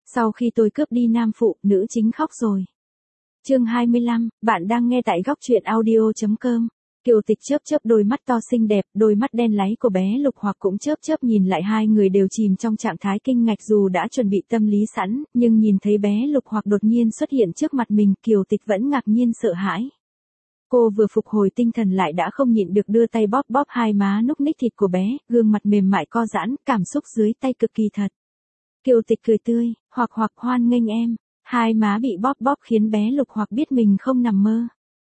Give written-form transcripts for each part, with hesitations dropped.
Sau khi tôi cướp đi nam phụ, nữ chính khóc rồi. Chương 25, bạn đang nghe tại góc truyện audio.com. Kiều Tịch chớp chớp đôi mắt to xinh đẹp, đôi mắt đen láy của bé Lục Hoặc cũng chớp chớp nhìn lại, hai người đều chìm trong trạng thái kinh ngạc, dù đã chuẩn bị tâm lý sẵn, nhưng nhìn thấy bé Lục Hoặc đột nhiên xuất hiện trước mặt mình, Kiều Tịch vẫn ngạc nhiên sợ hãi. Cô vừa phục hồi tinh thần lại đã không nhịn được đưa tay bóp bóp hai má núc ních thịt của bé, gương mặt mềm mại co giãn, cảm xúc dưới tay cực kỳ thật. Kiều Tịch cười tươi, Hoặc Hoặc hoan nghênh em. Hai má bị bóp bóp khiến bé Lục Hoặc biết mình không nằm mơ.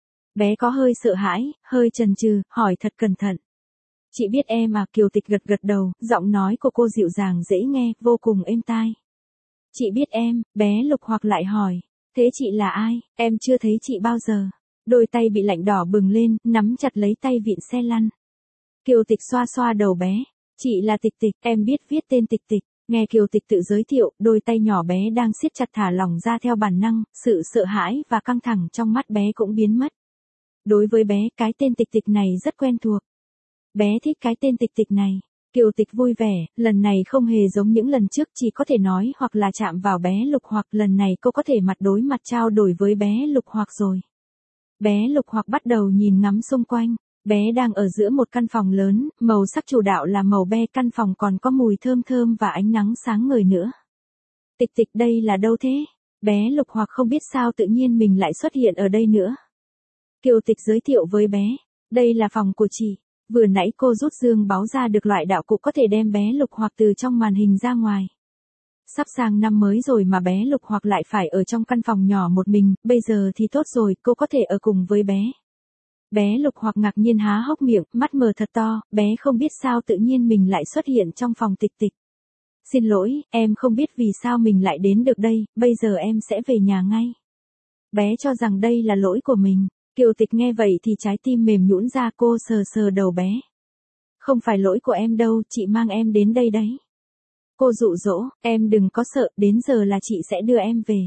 Bé có hơi sợ hãi, hơi chần chừ, hỏi thật cẩn thận. Chị biết em à? Kiều Tịch gật gật đầu, giọng nói của cô dịu dàng dễ nghe, vô cùng êm tai. Chị biết em, bé Lục Hoặc lại hỏi. Thế chị là ai? Em chưa thấy chị bao giờ. Đôi tay bị lạnh đỏ bừng lên, nắm chặt lấy tay vịn xe lăn. Kiều Tịch xoa xoa đầu bé. Chị là Tịch Tịch, em biết viết tên Tịch Tịch. Nghe Kiều Tịch tự giới thiệu, đôi tay nhỏ bé đang siết chặt thả lỏng ra theo bản năng, sự sợ hãi và căng thẳng trong mắt bé cũng biến mất. Đối với bé, cái tên Tịch Tịch này rất quen thuộc. Bé thích cái tên Tịch Tịch này. Kiều Tịch vui vẻ, lần này không hề giống những lần trước, chỉ có thể nói hoặc là chạm vào bé Lục Hoặc, lần này cô có thể mặt đối mặt trao đổi với bé Lục Hoặc rồi. Bé Lục Hoặc bắt đầu nhìn ngắm xung quanh. Bé đang ở giữa một căn phòng lớn, màu sắc chủ đạo là màu be, căn phòng còn có mùi thơm thơm và ánh nắng sáng ngời nữa. Tịch Tịch, đây là đâu thế? Bé Lục Hoặc không biết sao tự nhiên mình lại xuất hiện ở đây nữa. Kiều Tịch giới thiệu với bé, đây là phòng của chị. Vừa nãy cô rút dương báu ra được loại đạo cụ có thể đem bé Lục Hoặc từ trong màn hình ra ngoài. Sắp sang năm mới rồi mà bé Lục Hoặc lại phải ở trong căn phòng nhỏ một mình, bây giờ thì tốt rồi, cô có thể ở cùng với bé. Bé Lục Hoặc ngạc nhiên há hốc miệng, mắt mở thật to, bé không biết sao tự nhiên mình lại xuất hiện trong phòng Tịch Tịch. Xin lỗi, em không biết vì sao mình lại đến được đây, bây giờ em sẽ về nhà ngay. Bé cho rằng đây là lỗi của mình. Kiều Tịch nghe vậy thì trái tim mềm nhũn ra, cô sờ sờ đầu bé. Không phải lỗi của em đâu, chị mang em đến đây đấy. Cô dụ dỗ, em đừng có sợ, đến giờ là chị sẽ đưa em về.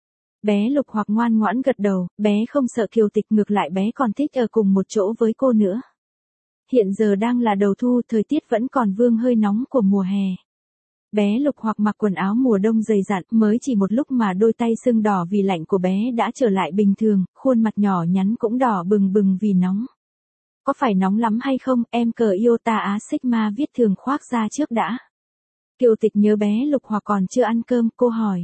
Bé Lục Hoặc ngoan ngoãn gật đầu, bé không sợ Kiều Tịch, ngược lại bé còn thích ở cùng một chỗ với cô nữa. Hiện giờ đang là đầu thu, thời tiết vẫn còn vương hơi nóng của mùa hè. Bé Lục Hoặc mặc quần áo mùa đông dày dặn, mới chỉ một lúc mà đôi tay sưng đỏ vì lạnh của bé đã trở lại bình thường, khuôn mặt nhỏ nhắn cũng đỏ bừng bừng vì nóng. Có phải nóng lắm hay không, em cờ Iota Á Sigma viết thường khoác ra trước đã. Kiều Tịch nhớ bé Lục Hoặc còn chưa ăn cơm, cô hỏi.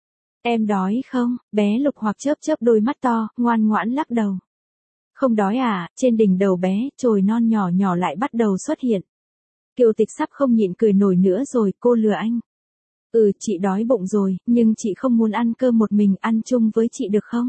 Em đói không? Bé Lục Hoặc chớp chớp đôi mắt to, ngoan ngoãn lắc đầu. Không đói à? Trên đỉnh đầu bé, chồi non nhỏ nhỏ lại bắt đầu xuất hiện. Kiều Tịch sắp không nhịn cười nổi nữa rồi, cô lừa anh. Chị đói bụng rồi, nhưng chị không muốn ăn cơm một mình, ăn chung với chị được không?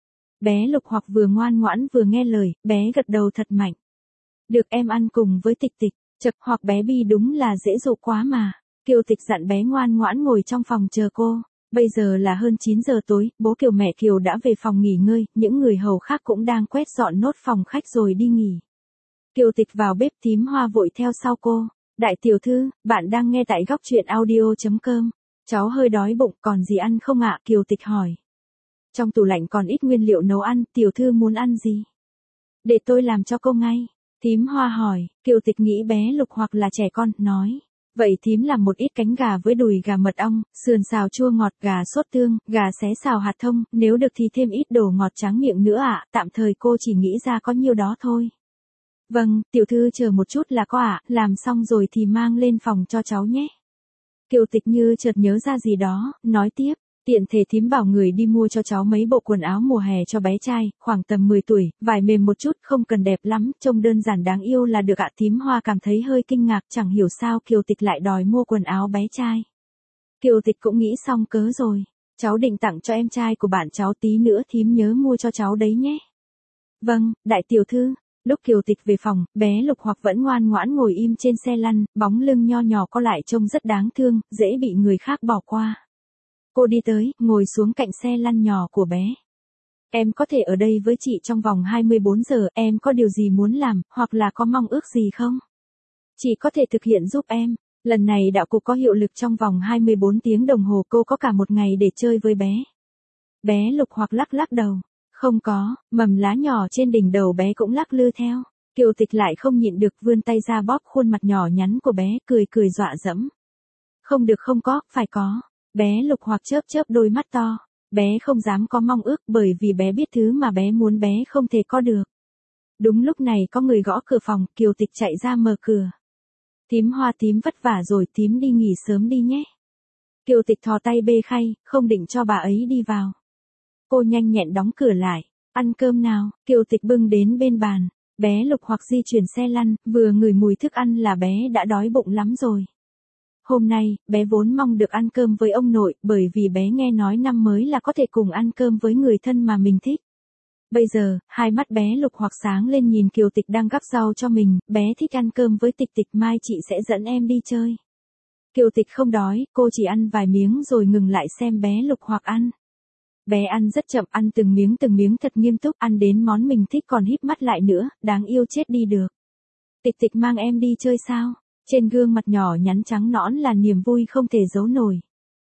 Bé Lục Hoặc vừa ngoan ngoãn vừa nghe lời, bé gật đầu thật mạnh. Được, em ăn cùng với Tịch Tịch. Chật, Hoặc bé Bi đúng là dễ dụ quá mà. Kiều Tịch dặn bé ngoan ngoãn ngồi trong phòng chờ cô. Bây giờ là hơn 9 giờ tối, bố Kiều mẹ Kiều đã về phòng nghỉ ngơi, những người hầu khác cũng đang quét dọn nốt phòng khách rồi đi nghỉ. Kiều Tịch vào bếp, Thím Hoa vội theo sau cô. Đại tiểu thư, bạn đang nghe tại góc truyện audio.com. Cháu hơi đói bụng, còn gì ăn không ạ? Kiều Tịch hỏi. Trong tủ lạnh còn ít nguyên liệu nấu ăn, tiểu thư muốn ăn gì? Để tôi làm cho cô ngay. Thím Hoa hỏi, Kiều Tịch nghĩ bé Lục Hoặc là trẻ con, nói. Vậy thím làm một ít cánh gà với đùi gà mật ong, sườn xào chua ngọt, gà sốt tương, gà xé xào hạt thông, nếu được thì thêm ít đồ ngọt tráng miệng nữa ạ, tạm thời cô chỉ nghĩ ra có nhiêu đó thôi. Vâng, tiểu thư chờ một chút là có ạ, làm xong rồi thì mang lên phòng cho cháu nhé. Kiều Tịch như chợt nhớ ra gì đó, nói tiếp, tiện thể thím bảo người đi mua cho cháu mấy bộ quần áo mùa hè cho bé trai, khoảng tầm 10 tuổi, vải mềm một chút, không cần đẹp lắm, trông đơn giản đáng yêu là được ạ. Thím Hoa cảm thấy hơi kinh ngạc, chẳng hiểu sao Kiều Tịch lại đòi mua quần áo bé trai. Kiều Tịch cũng nghĩ xong cớ rồi, cháu định tặng cho em trai của bạn cháu, tí nữa thím nhớ mua cho cháu đấy nhé. Vâng, đại tiểu thư. Lúc Kiều Tịch về phòng, bé Lục Hoặc vẫn ngoan ngoãn ngồi im trên xe lăn, bóng lưng nho nhỏ co lại trông rất đáng thương, dễ bị người khác bỏ qua. Cô đi tới, ngồi xuống cạnh xe lăn nhỏ của bé. Em có thể ở đây với chị trong vòng 24 giờ, em có điều gì muốn làm, hoặc là có mong ước gì không? Chị có thể thực hiện giúp em. Lần này đạo cụ có hiệu lực trong vòng 24 tiếng đồng hồ, cô có cả một ngày để chơi với bé. Bé Lục Hoặc lắc lắc đầu. Không có, mầm lá nhỏ trên đỉnh đầu bé cũng lắc lư theo. Kiều Tịch lại không nhịn được vươn tay ra bóp khuôn mặt nhỏ nhắn của bé, cười cười dọa dẫm. Không được, không có, phải có. Bé Lục Hoặc chớp chớp đôi mắt to. Bé không dám có mong ước bởi vì bé biết thứ mà bé muốn bé không thể có được. Đúng lúc này có người gõ cửa phòng, Kiều Tịch chạy ra mở cửa. Thím Hoa, thím vất vả rồi, thím đi nghỉ sớm đi nhé. Kiều Tịch thò tay bê khay, không định cho bà ấy đi vào. Cô nhanh nhẹn đóng cửa lại. Ăn cơm nào, Kiều Tịch bưng đến bên bàn. Bé Lục Hoặc di chuyển xe lăn, vừa ngửi mùi thức ăn là bé đã đói bụng lắm rồi. Hôm nay, bé vốn mong được ăn cơm với ông nội, bởi vì bé nghe nói năm mới là có thể cùng ăn cơm với người thân mà mình thích. Bây giờ, hai mắt bé Lục Hoặc sáng lên nhìn Kiều Tịch đang gắp rau cho mình, bé thích ăn cơm với Tịch Tịch, mai chị sẽ dẫn em đi chơi. Kiều Tịch không đói, cô chỉ ăn vài miếng rồi ngừng lại xem bé Lục Hoặc ăn. Bé ăn rất chậm, ăn từng miếng thật nghiêm túc, ăn đến món mình thích còn híp mắt lại nữa, đáng yêu chết đi được. Tịch Tịch mang em đi chơi sao? Trên gương mặt nhỏ nhắn trắng nõn là niềm vui không thể giấu nổi.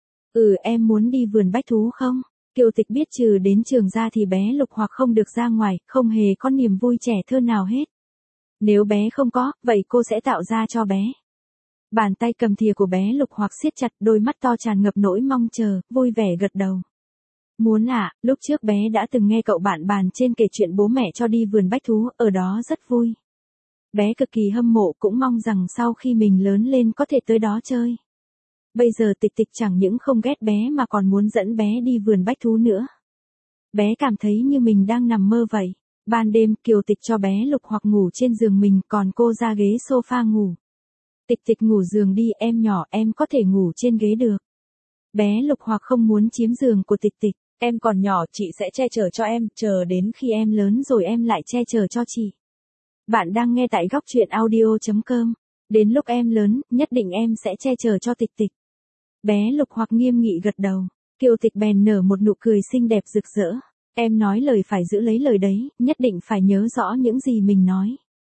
Em muốn đi vườn bách thú không? Kiều Tịch biết trừ đến trường ra thì bé Lục Hoặc không được ra ngoài, không hề có niềm vui trẻ thơ nào hết. Nếu bé không có, vậy cô sẽ tạo ra cho bé. Bàn tay cầm thìa của bé Lục Hoặc siết chặt, đôi mắt to tràn ngập nỗi mong chờ, vui vẻ gật đầu. Muốn à, lúc trước bé đã từng nghe cậu bạn bàn trên kể chuyện bố mẹ cho đi vườn bách thú, ở đó rất vui. Bé cực kỳ hâm mộ, cũng mong rằng sau khi mình lớn lên có thể tới đó chơi. Bây giờ Tịch Tịch chẳng những không ghét bé mà còn muốn dẫn bé đi vườn bách thú nữa. Bé cảm thấy như mình đang nằm mơ vậy. Ban đêm, Kiều Tịch cho bé Lục Hoặc ngủ trên giường mình, còn cô ra ghế sofa ngủ. Tịch Tịch ngủ giường đi, em nhỏ, em có thể ngủ trên ghế được. Bé Lục Hoặc không muốn chiếm giường của Tịch Tịch. Em còn nhỏ, chị sẽ che chở cho em, chờ đến khi em lớn rồi em lại che chở cho chị. Bạn đang nghe tại góc truyện audio.com. Đến lúc em lớn, nhất định em sẽ che chở cho Tịch Tịch. Bé Lục Hoặc nghiêm nghị gật đầu. Kiều Tịch bèn nở một nụ cười xinh đẹp rực rỡ. Em nói lời phải giữ lấy lời đấy, nhất định phải nhớ rõ những gì mình nói.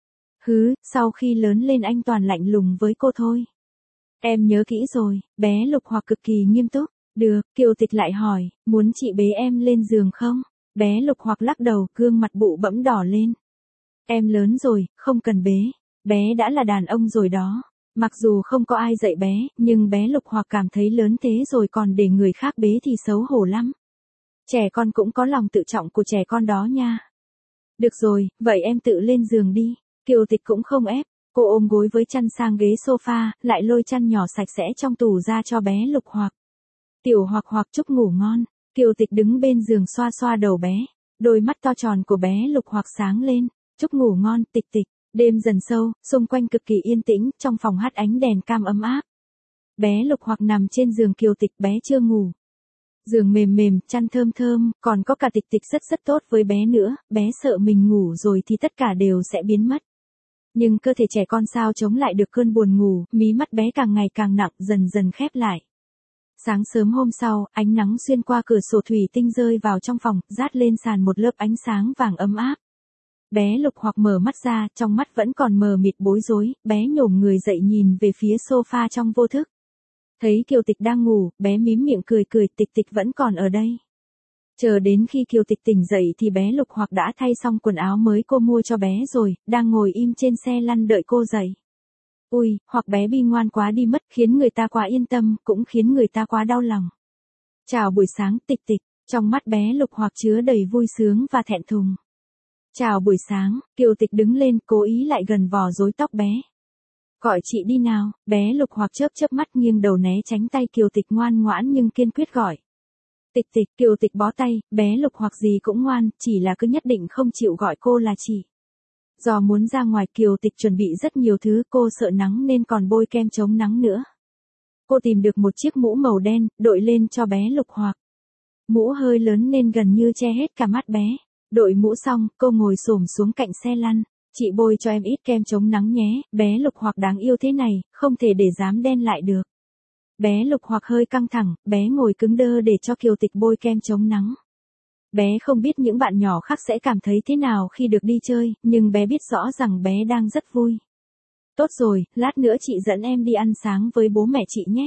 Sau khi lớn lên anh toàn lạnh lùng với cô thôi. Em nhớ kỹ rồi, bé Lục Hoặc cực kỳ nghiêm túc. Được, Kiều Tịch lại hỏi, muốn chị bế em lên giường không? Bé Lục Hoặc lắc đầu, gương mặt bụ bẫm đỏ lên. Em lớn rồi, không cần bế. Bé đã là đàn ông rồi đó. Mặc dù không có ai dạy bé, nhưng bé Lục Hoặc cảm thấy lớn thế rồi còn để người khác bế thì xấu hổ lắm. Trẻ con cũng có lòng tự trọng của trẻ con đó nha. Được rồi, vậy em tự lên giường đi. Kiều Tịch cũng không ép. Cô ôm gối với chăn sang ghế sofa, lại lôi chăn nhỏ sạch sẽ trong tủ ra cho bé Lục Hoặc. Tiểu Hoặc Hoặc chúc ngủ ngon. Kiều Tịch đứng bên giường xoa xoa đầu bé. Đôi mắt to tròn của bé Lục Hoặc sáng lên. Chúc ngủ ngon, Tịch Tịch. Đêm dần sâu, xung quanh cực kỳ yên tĩnh, trong phòng hắt ánh đèn cam ấm áp. Bé Lục Hoặc nằm trên giường Kiều Tịch, bé chưa ngủ. Giường mềm mềm, chăn thơm thơm, còn có cả Tịch Tịch rất tốt với bé nữa, bé sợ mình ngủ rồi thì tất cả đều sẽ biến mất. Nhưng cơ thể trẻ con sao chống lại được cơn buồn ngủ, mí mắt bé càng ngày càng nặng, dần dần khép lại. Sáng sớm hôm sau, ánh nắng xuyên qua cửa sổ thủy tinh rơi vào trong phòng, rát lên sàn một lớp ánh sáng vàng ấm áp. Bé Lục Hoặc mở mắt ra, trong mắt vẫn còn mờ mịt bối rối, bé nhổm người dậy nhìn về phía sofa trong vô thức. Thấy Kiều Tịch đang ngủ, bé mím miệng cười, Tịch Tịch vẫn còn ở đây. Chờ đến khi Kiều Tịch tỉnh dậy thì bé Lục Hoặc đã thay xong quần áo mới cô mua cho bé rồi, đang ngồi im trên xe lăn đợi cô dậy. Ui, Hoặc bé bi ngoan quá đi mất, khiến người ta quá yên tâm, cũng khiến người ta quá đau lòng. Chào buổi sáng, Tịch Tịch. Trong mắt bé Lục Hoặc chứa đầy vui sướng và thẹn thùng. Chào buổi sáng, Kiều Tịch đứng lên, cố ý lại gần vò rối tóc bé. Gọi chị đi nào, bé Lục Hoặc chớp mắt nghiêng đầu né tránh tay Kiều Tịch, ngoan ngoãn nhưng kiên quyết gọi. Tịch Tịch, Kiều Tịch bó tay, bé Lục Hoặc gì cũng ngoan, chỉ là cứ nhất định không chịu gọi cô là chị. Do muốn ra ngoài, Kiều Tịch chuẩn bị rất nhiều thứ, cô sợ nắng nên còn bôi kem chống nắng nữa. Cô tìm được một chiếc mũ màu đen, đội lên cho bé Lục Hoặc. Mũ hơi lớn nên gần như che hết cả mắt bé. Đội mũ xong, cô ngồi xổm xuống cạnh xe lăn. Chị bôi cho em ít kem chống nắng nhé, bé Lục Hoặc đáng yêu thế này, không thể để dám đen lại được. Bé Lục Hoặc hơi căng thẳng, bé ngồi cứng đơ để cho Kiều Tịch bôi kem chống nắng. Bé không biết những bạn nhỏ khác sẽ cảm thấy thế nào khi được đi chơi, nhưng bé biết rõ rằng bé đang rất vui. Tốt rồi, lát nữa chị dẫn em đi ăn sáng với bố mẹ chị nhé.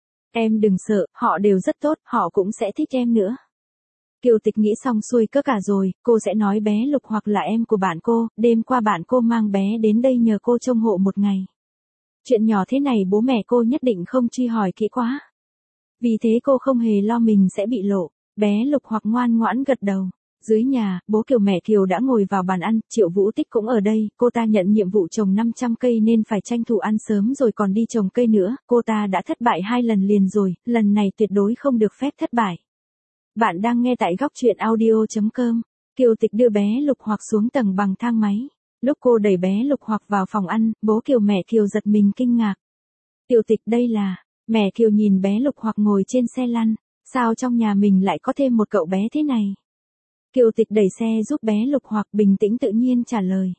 Em đừng sợ, họ đều rất tốt, họ cũng sẽ thích em nữa. Kiều Tịch nghĩ xong xuôi tất cả rồi, cô sẽ nói bé Lục Hoặc là em của bạn cô, đêm qua bạn cô mang bé đến đây nhờ cô trông hộ một ngày. Chuyện nhỏ thế này bố mẹ cô nhất định không truy hỏi kỹ quá. Vì thế cô không hề lo mình sẽ bị lộ. Bé Lục Hoặc ngoan ngoãn gật đầu. Dưới nhà, bố Kiều mẹ Kiều đã ngồi vào bàn ăn, Triệu Vũ Tích cũng ở đây, cô ta nhận nhiệm vụ trồng 500 cây nên phải tranh thủ ăn sớm rồi còn đi trồng cây nữa, cô ta đã thất bại 2 lần liền rồi, lần này tuyệt đối không được phép thất bại. Bạn đang nghe tại góc truyện audio.com. Kiều Tịch đưa bé Lục Hoặc xuống tầng bằng thang máy. Lúc cô đẩy bé Lục Hoặc vào phòng ăn, bố Kiều mẹ Kiều giật mình kinh ngạc. Kiều Tịch đây là, mẹ Kiều nhìn bé Lục Hoặc ngồi trên xe lăn, sao trong nhà mình lại có thêm một cậu bé thế này? Kiều Tịch đẩy xe giúp bé Lục Hoặc bình tĩnh tự nhiên trả lời.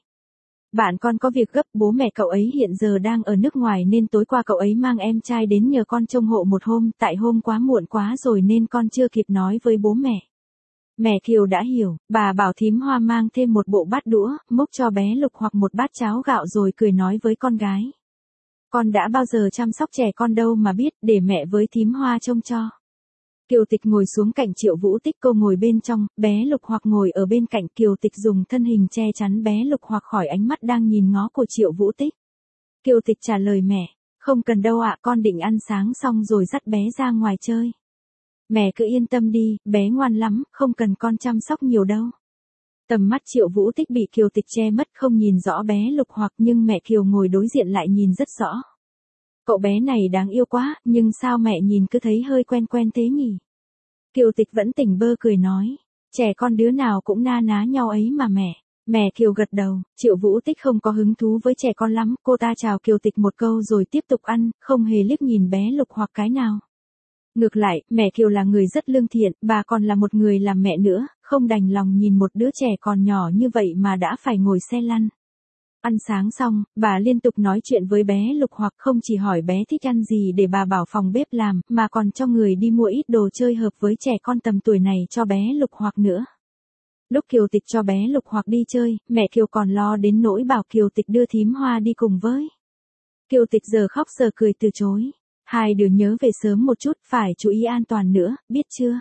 Bạn con có việc gấp, bố mẹ cậu ấy hiện giờ đang ở nước ngoài nên tối qua cậu ấy mang em trai đến nhờ con trông hộ một hôm, tại hôm quá muộn quá rồi nên con chưa kịp nói với bố mẹ. Mẹ Kiều đã hiểu, bà bảo thím Hoa mang thêm một bộ bát đũa, múc cho bé Lục Hoặc một bát cháo gạo rồi cười nói với con gái. Con đã bao giờ chăm sóc trẻ con đâu mà biết, để mẹ với thím Hoa trông cho. Kiều Tịch ngồi xuống cạnh Triệu Vũ Tích, cô ngồi bên trong, bé Lục Hoặc ngồi ở bên cạnh. Kiều Tịch dùng thân hình che chắn bé Lục Hoặc khỏi ánh mắt đang nhìn ngó của Triệu Vũ Tích. Kiều Tịch trả lời mẹ, không cần đâu ạ, con định ăn sáng xong rồi dắt bé ra ngoài chơi. Mẹ cứ yên tâm đi, bé ngoan lắm, không cần con chăm sóc nhiều đâu. Tầm mắt Triệu Vũ Tích bị Kiều Tịch che mất không nhìn rõ bé Lục Hoặc nhưng mẹ Kiều ngồi đối diện lại nhìn rất rõ. Cậu bé này đáng yêu quá, nhưng sao mẹ nhìn cứ thấy hơi quen quen thế nhỉ? Kiều Tịch vẫn tỉnh bơ cười nói, trẻ con đứa nào cũng na ná nhau ấy mà mẹ. Mẹ Kiều gật đầu, Triệu Vũ Tích không có hứng thú với trẻ con lắm, cô ta chào Kiều Tịch một câu rồi tiếp tục ăn, không hề liếc nhìn bé Lục Hoặc cái nào. Ngược lại, mẹ Kiều là người rất lương thiện, bà còn là một người làm mẹ nữa, không đành lòng nhìn một đứa trẻ còn nhỏ như vậy mà đã phải ngồi xe lăn. Ăn sáng xong, bà liên tục nói chuyện với bé Lục Hoặc, không chỉ hỏi bé thích ăn gì để bà bảo phòng bếp làm, mà còn cho người đi mua ít đồ chơi hợp với trẻ con tầm tuổi này cho bé Lục Hoặc nữa. Lúc Kiều Tịch cho bé Lục Hoặc đi chơi, mẹ Kiều còn lo đến nỗi bảo Kiều Tịch đưa thím Hoa đi cùng với. Kiều Tịch giờ khóc giờ cười từ chối. Hai đứa nhớ về sớm một chút, phải chú ý an toàn nữa, biết chưa?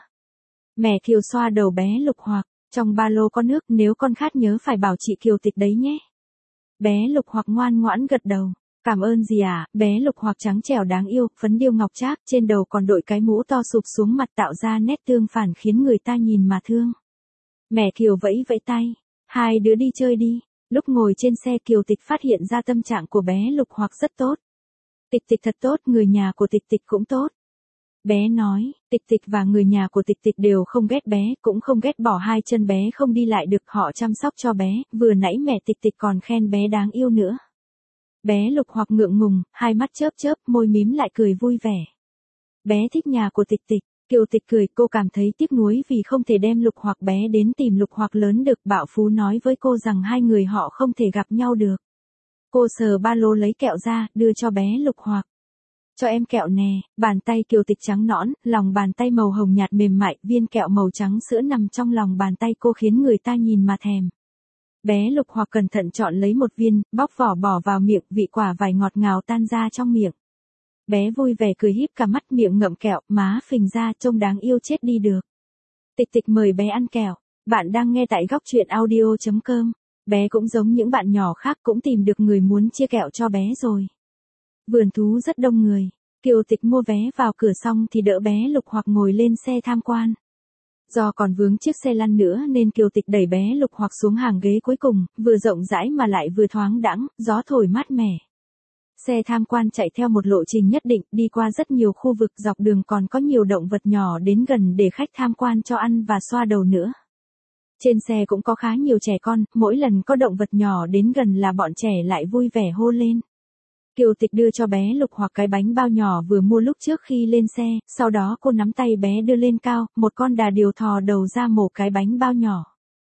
Mẹ Kiều xoa đầu bé Lục Hoặc, trong ba lô có nước, nếu con khát nhớ phải bảo chị Kiều Tịch đấy nhé. Bé Lục Hoặc ngoan ngoãn gật đầu. Cảm ơn dì ạ. Bé Lục Hoặc trắng trẻo đáng yêu, phấn điêu ngọc trác, trên đầu còn đội cái mũ to sụp xuống mặt tạo ra nét tương phản khiến người ta nhìn mà thương. Mẹ Kiều vẫy vẫy tay, hai đứa đi chơi đi. Lúc ngồi trên xe Kiều Tịch phát hiện ra tâm trạng của bé Lục Hoặc rất tốt. Tịch Tịch thật tốt, người nhà của Tịch Tịch cũng tốt. Bé nói, Tịch Tịch và người nhà của Tịch Tịch đều không ghét bé, cũng không ghét bỏ hai chân bé không đi lại được, họ chăm sóc cho bé, vừa nãy mẹ Tịch Tịch còn khen bé đáng yêu nữa. Bé Lục Hoặc ngượng ngùng, hai mắt chớp chớp, môi mím lại cười vui vẻ. Bé thích nhà của Tịch Tịch. Kiều Tịch cười, cô cảm thấy tiếc nuối vì không thể đem Lục Hoặc bé đến tìm Lục Hoặc lớn được. Bảo Phú nói với cô rằng hai người họ không thể gặp nhau được. Cô sờ ba lô lấy kẹo ra, đưa cho bé Lục Hoặc. Cho em kẹo nè. Bàn tay Kiều Tịch trắng nõn, lòng bàn tay màu hồng nhạt mềm mại, viên kẹo màu trắng sữa nằm trong lòng bàn tay cô khiến người ta nhìn mà thèm. Bé Lục Hoặc cẩn thận chọn lấy một viên, bóc vỏ bỏ vào miệng, vị quả vải ngọt ngào tan ra trong miệng. Bé vui vẻ cười híp cả mắt, miệng ngậm kẹo, má phình ra, trông đáng yêu chết đi được. Tịch Tịch mời bé ăn kẹo. Bạn đang nghe tại góc truyện audio.com. Bé cũng giống những bạn nhỏ khác, cũng tìm được người muốn chia kẹo cho bé rồi. Vườn thú rất đông người. Kiều Tịch mua vé vào cửa xong thì đỡ bé Lục Hoặc ngồi lên xe tham quan. Do còn vướng chiếc xe lăn nữa nên Kiều Tịch đẩy bé Lục Hoặc xuống hàng ghế cuối cùng, vừa rộng rãi mà lại vừa thoáng đãng, gió thổi mát mẻ. Xe tham quan chạy theo một lộ trình nhất định, đi qua rất nhiều khu vực, dọc đường còn có nhiều động vật nhỏ đến gần để khách tham quan cho ăn và xoa đầu nữa. Trên xe cũng có khá nhiều trẻ con, mỗi lần có động vật nhỏ đến gần là bọn trẻ lại vui vẻ hô lên. Kiều Tịch đưa cho bé Lục Hoặc cái bánh bao nhỏ vừa mua lúc trước khi lên xe, sau đó cô nắm tay bé đưa lên cao, một con đà điểu thò đầu ra mổ cái bánh bao nhỏ.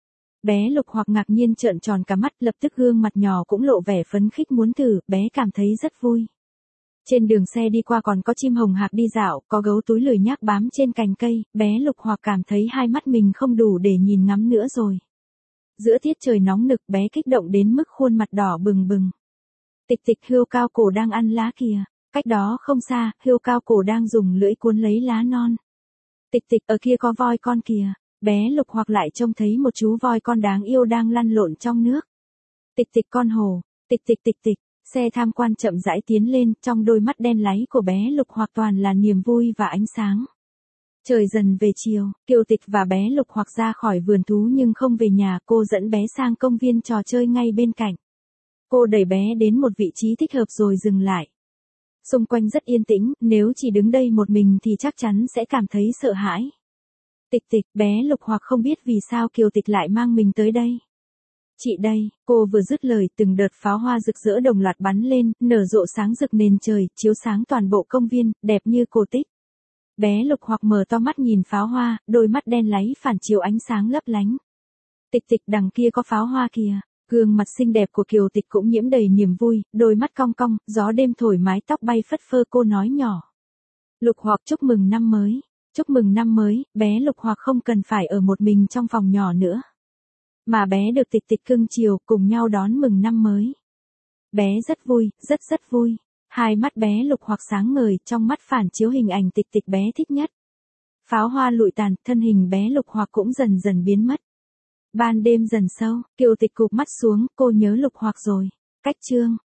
Bé Lục Hoặc ngạc nhiên trợn tròn cả mắt, lập tức gương mặt nhỏ cũng lộ vẻ phấn khích muốn thử, bé cảm thấy rất vui. Trên đường xe đi qua còn có chim hồng hạc đi dạo, có gấu túi lười nhác bám trên cành cây, bé Lục Hoặc cảm thấy hai mắt mình không đủ để nhìn ngắm nữa rồi. Giữa tiết trời nóng nực, bé kích động đến mức khuôn mặt đỏ bừng bừng. Tịch Tịch, hươu cao cổ đang ăn lá kìa. Cách đó không xa, hươu cao cổ đang dùng lưỡi cuốn lấy lá non. Tịch Tịch, ở kia có voi con kìa. Bé Lục Hoặc lại trông thấy một chú voi con đáng yêu đang lăn lộn trong nước. Tịch Tịch, con hổ. Tịch Tịch, Tịch Tịch. Xe tham quan chậm rãi tiến lên, trong đôi mắt đen láy của bé Lục Hoặc toàn là niềm vui và ánh sáng. Trời dần về chiều, Kiều Tịch và bé Lục Hoặc ra khỏi vườn thú nhưng không về nhà, cô dẫn bé sang công viên trò chơi ngay bên cạnh. Cô đẩy bé đến một vị trí thích hợp rồi dừng lại. Xung quanh rất yên tĩnh, nếu chỉ đứng đây một mình thì chắc chắn sẽ cảm thấy sợ hãi. Tịch Tịch, bé Lục Hoặc không biết vì sao Kiều Tịch lại mang mình tới đây. Chị đây, cô vừa dứt lời, từng đợt pháo hoa rực rỡ đồng loạt bắn lên, nở rộ sáng rực nền trời, chiếu sáng toàn bộ công viên, đẹp như cổ tích. Bé Lục Hoặc mở to mắt nhìn pháo hoa, đôi mắt đen láy phản chiếu ánh sáng lấp lánh. Tịch Tịch, đằng kia có pháo hoa kìa. Gương mặt xinh đẹp của Kiều Tịch cũng nhiễm đầy niềm vui, đôi mắt cong cong, gió đêm thổi mái tóc bay phất phơ, cô nói nhỏ. Lục Hoặc chúc mừng năm mới. Chúc mừng năm mới, bé Lục Hoặc không cần phải ở một mình trong phòng nhỏ nữa. Mà bé được Tịch Tịch cưng chiều, cùng nhau đón mừng năm mới. Bé rất vui, rất vui. Hai mắt bé Lục Hoặc sáng ngời, trong mắt phản chiếu hình ảnh Tịch Tịch bé thích nhất. Pháo hoa lụi tàn, thân hình bé Lục Hoặc cũng dần dần biến mất. Ban đêm dần sâu, Kiều Tịch cụp mắt xuống, cô nhớ Lục Hoặc rồi. Cách chương